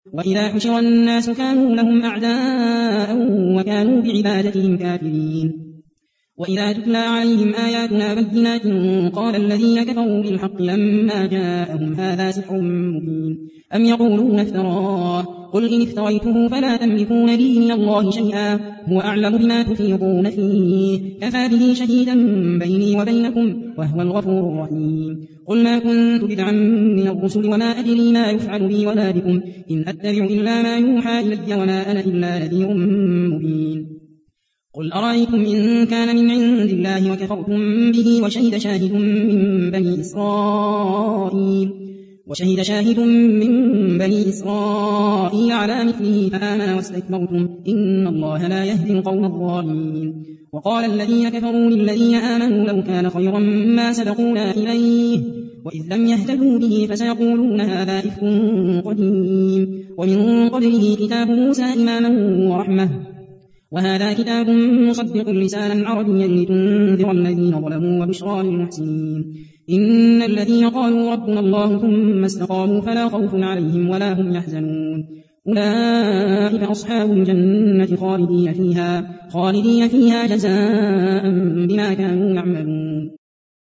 وإذا حشر الناس كانوا لهم أعداء وكانوا بعبادتهم كافرين وإذا تتلى عليهم آياتنا بينات قال الذين كفروا بالحق لما جاءهم هذا سحر مبين أم يقولون افتراه قل إن افتريته فلا تملكون لي من الله شيئا هو أعلم بما تفيضون فيه كفى به شهيدا بيني وبينكم وهو الغفور الرحيم قل ما كنت بدعا من الرسل وما أدري ما يفعل بي ولا بكم إن أتبع إلا ما يوحى إلي وما أنا إلا نذير مبين قل أرأيتم إن كان من عند الله وكفرتم به وشهد شاهد من بني إسرائيل على مثله فآمن واستكبرتم إن الله لا يهدي القوم الظالمين وقال الذين كفروا للذين آمنوا لو كان خيرا ما سبقونا إليه وإذ لم يهتدوا به فسيقولون هذا إفك قديم ومن قبله كتاب موسى إماما ورحمة وهذا كتاب مصدق لسانا عربيا لتنذر الذين ظلموا وبشرى للمحسنين إن الذين قالوا ربنا الله ثم استقاموا فلا خوف عليهم ولا هم يحزنون أولئك أصحاب الجنة خالدين فيها جزاء بما كانوا يعملون